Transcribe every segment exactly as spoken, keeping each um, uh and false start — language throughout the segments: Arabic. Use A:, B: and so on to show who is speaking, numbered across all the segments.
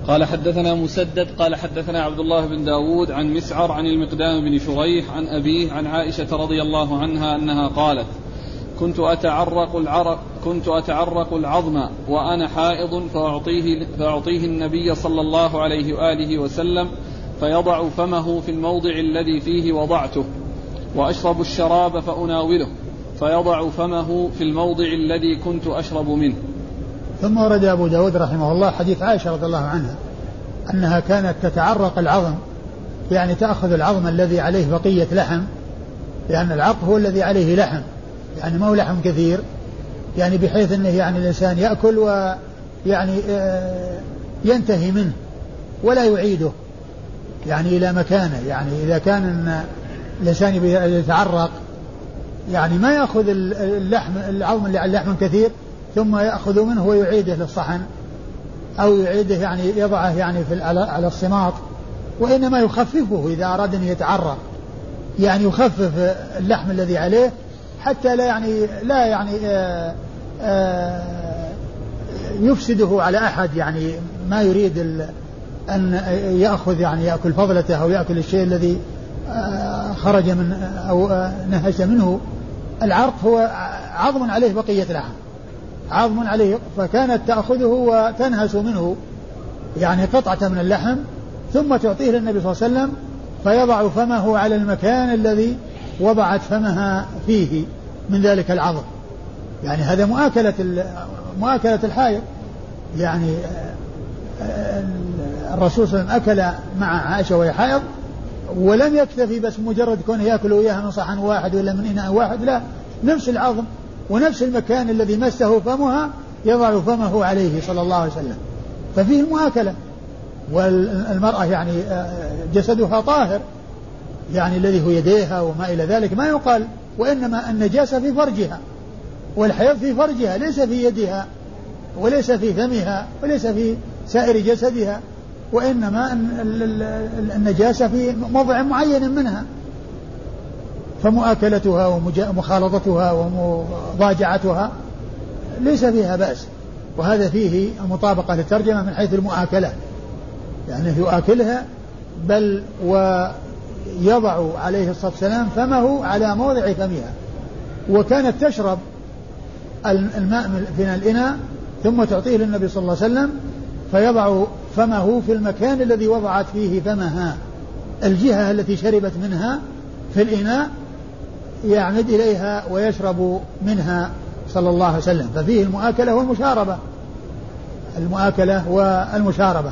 A: قال حدثنا مسدد قال حدثنا عبد الله بن داود عن مسعر عن المقدام بن شريح عن أبيه عن عائشة رضي الله عنها أنها قالت كنت أتعرق العرق كنت أتعرق العظم وأنا حائض فأعطيه, فأعطيه النبي صلى الله عليه وآله وسلم فيضع فمه في الموضع الذي فيه وضعته وأشرب الشراب فأناوله فيضع فمه في الموضع الذي كنت أشرب منه.
B: ثم ورد أبو داود رحمه الله حديث عائشة رضي الله عنها أنها كانت تتعرق العظم، يعني تأخذ العظم الذي عليه بقية لحم، لأن العرق هو الذي عليه لحم، يعني ما هو لحم كثير، يعني بحيث أنه يعني الإنسان يأكل ويعني ينتهي منه ولا يعيده يعني إلى مكانه. يعني إذا كان الإنسان يتعرق يعني ما يأخذ اللحم العظم اللي على اللحم كثير ثم يأخذ منه ويعيده للصحن أو يعيده يعني يضعه يعني في على الصماط، وإنما يخففه إذا أراد أن يتعرق، يعني يخفف اللحم الذي عليه حتى لا يعني لا يعني آآ آآ يفسده على أحد، يعني ما يريد أن يأخذ يعني يأكل فضلته أو يأكل الشيء الذي خرج من أو نهش منه. العرق هو عظم عليه بقية لحم، عظم عليه، فكانت تأخذه وتنهس منه يعني قطعة من اللحم ثم تعطيه للنبي صلى الله عليه وسلم فيضع فمه على المكان الذي وضعت فمها فيه من ذلك العظم. يعني هذا مؤاكلة مؤاكلة الحائض. يعني الرسول صلى الله عليه وسلم أكل مع عائشة وهي حائض ولم يكتفي بس مجرد كونه يأكل إياها من صحن واحد ولا من إناء واحد، لا، نفس العظم ونفس المكان الذي مسه فمها يضع فمه عليه صلى الله عليه وسلم، ففيه المؤاكلة. والمرأة يعني جسدها طاهر، يعني الذي هو يديها وما إلى ذلك ما يقال، وإنما النجاسة في فرجها والحيض في فرجها، ليس في يدها وليس في فمها وليس في سائر جسدها، وإنما النجاسة في موضع معين منها، فمؤاكلتها ومخالطتها ومضاجعتها ليس فيها بأس. وهذا فيه المطابقة للترجمة من حيث المؤاكلة، يعني يؤاكلها بل ويضع عليه الصلاة والسلام فمه على موضع فمها. وكانت تشرب الماء من الإناء ثم تعطيه للنبي صلى الله عليه وسلم فيضع فمه في المكان الذي وضعت فيه فمها، الجهة التي شربت منها في الإناء يعمد إليها ويشرب منها صلى الله عليه وسلم. ففيه المؤاكلة والمشاربة، المؤاكلة والمشاربة.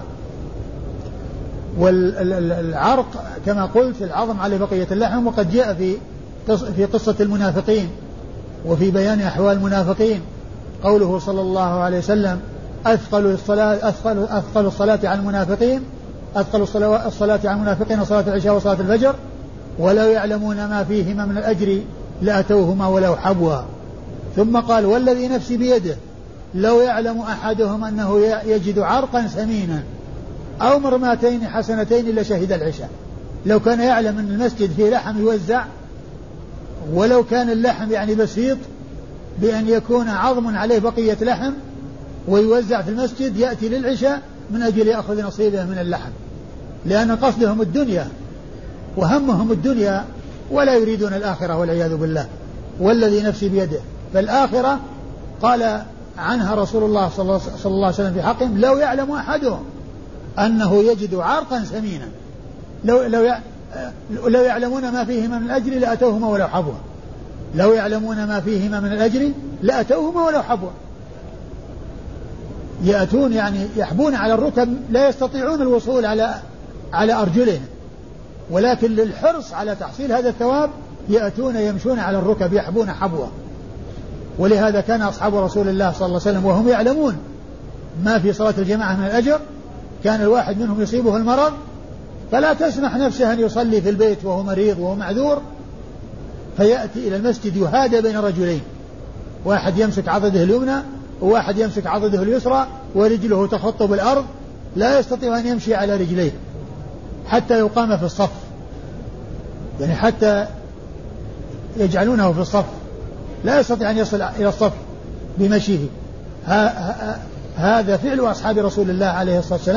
B: والعرق كما قلت العظم على بقية اللحم، وقد جاء في في قصة المنافقين وفي بيان أحوال المنافقين قوله صلى الله عليه وسلم أثقل الصلاة أثقل أثقل الصلاة على المنافقين أثقل الصلاة على المنافقين صلاة العشاء وصلاة الفجر ولو يعلمون ما فيهما من الأجر لأتوهما ولو حبوا. ثم قال والذي نفسي بيده لو يعلم أحدهم أنه يجد عرقا سمينا أو مرماتين حسنتين لشهد العشاء. لو كان يعلم أن المسجد فيه لحم يوزع، ولو كان اللحم يعني بسيط بأن يكون عظم عليه بقية لحم ويوزع في المسجد، يأتي للعشاء من أجل يأخذ نصيبه من اللحم، لأن قصدهم الدنيا وهمهم الدنيا ولا يريدون الآخرة والعياذ بالله. والذي نفسي بيده، فالآخرة قال عنها رسول الله صلى الله عليه وسلم في حقهم لو يعلم أحدهم أنه يجد عرقا سمينا لو, لو, لو يعلمون ما فيهما من الأجر لأتوهما ولو حبوا. لو يعلمون ما فيهما من الأجر لأتوهما ولو حبوا. يأتون يعني يحبون على الركب، لا يستطيعون الوصول على على أرجلهم، ولكن للحرص على تحصيل هذا الثواب يأتون يمشون على الركب يحبون حبوا. ولهذا كان أصحاب رسول الله صلى الله عليه وسلم وهم يعلمون ما في صلاة الجماعة من الأجر، كان الواحد منهم يصيبه المرض فلا تسمح نفسه أن يصلي في البيت وهو مريض وهو معذور، فيأتي إلى المسجد يهادى بين رجلين، واحد يمسك عضده اليمنى وواحد يمسك عضده اليسرى ورجله تخط بالأرض، لا يستطيع أن يمشي على رجليه حتى يقام في الصف، يعني حتى يجعلونه في الصف، لا يستطيع أن يصل إلى الصف بمشيه. هذا فعل أصحاب رسول الله عليه الصلاة والسلام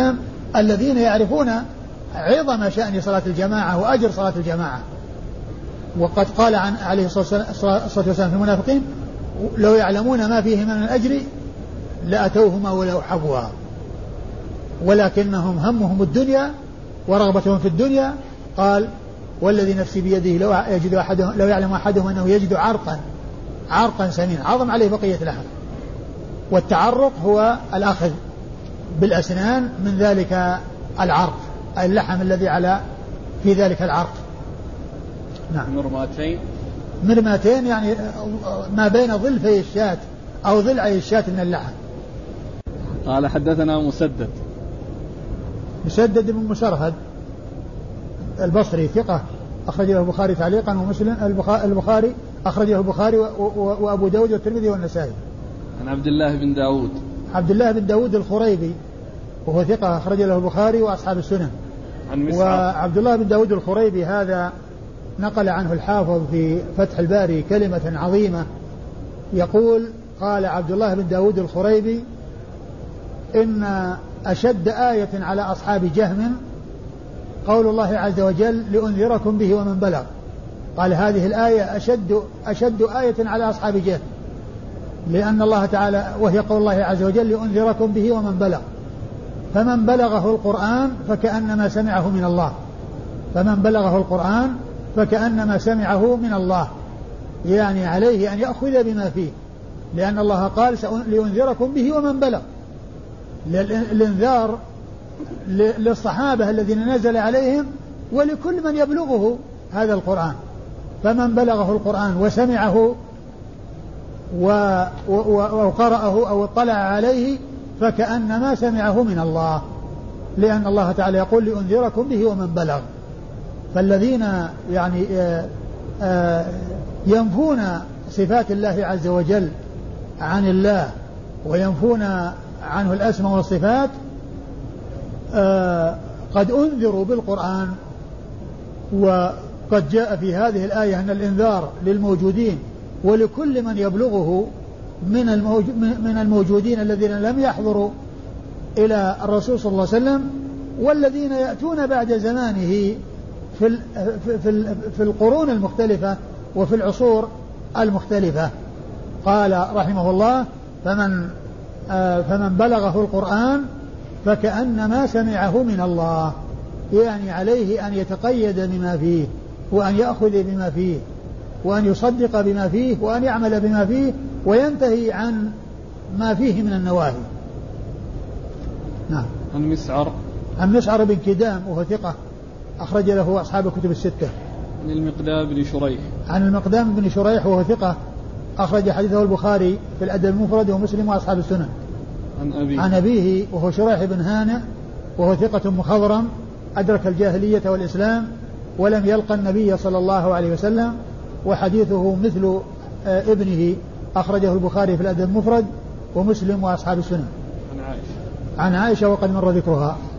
B: الذين يعرفون عظم شأن صلاة الجماعة وأجر صلاة الجماعة. وقد قال عن عليه الصلاة والسلام في المنافقين لو يعلمون ما فيه من الأجر لأتوهما ولو حبوا، ولكنهم همهم الدنيا ورغبتهم في الدنيا. قال والذي نفسي بيده لو يجد أحدهم لو يعلم أحدهم أنه يجد عرقا عرقا سمين عظم عليه بقية لحم. والتعرق هو الأخذ بالأسنان من ذلك العرق، اللحم الذي على في ذلك العرق.
A: نعم. مرماتين
B: مرماتين يعني ما بين ظلفي الشاة أو ضلعي الشاة من اللحم.
A: قال حدثنا مسدد
B: مسدد بن مسرهد البصري ثقة أخرج له البخاري تعليقا ومسلم البخاري أخرجه البخاري وأبو داود والترمذي والنسائي.
A: عن عبد الله بن داود
B: عبد الله بن داود الخريبي وهو ثقة أخرج له البخاري وأصحاب السنن.
A: عن مسعر.
B: وعبد الله بن داود الخريبي هذا نقل عنه الحافظ في فتح الباري كلمة عظيمة، يقول قال عبد الله بن داود الخريبي إن أشد آية على أصحاب جهم قول الله عز وجل لأنذركم به ومن بلغ. قال هذه الآية أشد, أشد آية على أصحاب جهم، لأن الله تعالى وهي قول الله عز وجل لأنذركم به ومن بلغ، فمن بلغه القرآن فكأنما سمعه من الله فمن بلغه القرآن فكأنما سمعه من الله، يعني عليه أن يأخذ بما فيه، لأن الله قال لأنذركم به ومن بلغ. الانذار للصحابة الذين نزل عليهم ولكل من يبلغه هذا القرآن، فمن بلغه القرآن وسمعه وقرأه أو اطلع عليه فكأنما سمعه من الله، لأن الله تعالى يقول لأنذركم به ومن بلغ. فالذين يعني ينفون صفات الله عز وجل عن الله وينفون عنه الأسماء والصفات قد أنذروا بالقرآن. وقد جاء في هذه الآية أن الإنذار للموجودين ولكل من يبلغه من الموجودين الذين لم يحضروا إلى الرسول صلى الله عليه وسلم والذين يأتون بعد زمانه في في القرون المختلفة وفي العصور المختلفة. قال رحمه الله فمن فمن بلغه القرآن فكأنما سمعه من الله، يعني عليه أن يتقيد بما فيه وأن يأخذ بما فيه وأن يصدق بما فيه وأن يعمل بما فيه وينتهي عن ما فيه من النواهي. نعم.
A: عن مسعر
B: عن مسعر بن كدام وهو ثقة أخرج له أصحاب الكتب الستة.
A: عن المقدام بن شريح
B: عن المقدام بن شريح وهو ثقة أخرج حديثه البخاري في الأدب المفرد ومسلم وأصحاب السنن.
A: عن أبيه
B: عن أبيه وهو شريح بن هانئ وهو ثقة مخضرم أدرك الجاهلية والإسلام ولم يلقى النبي صلى الله عليه وسلم، وحديثه مثل ابنه أخرجه البخاري في الأدب المفرد ومسلم وأصحاب السنن.
A: عن عائشة
B: عن عائشة وقد مر ذكرها.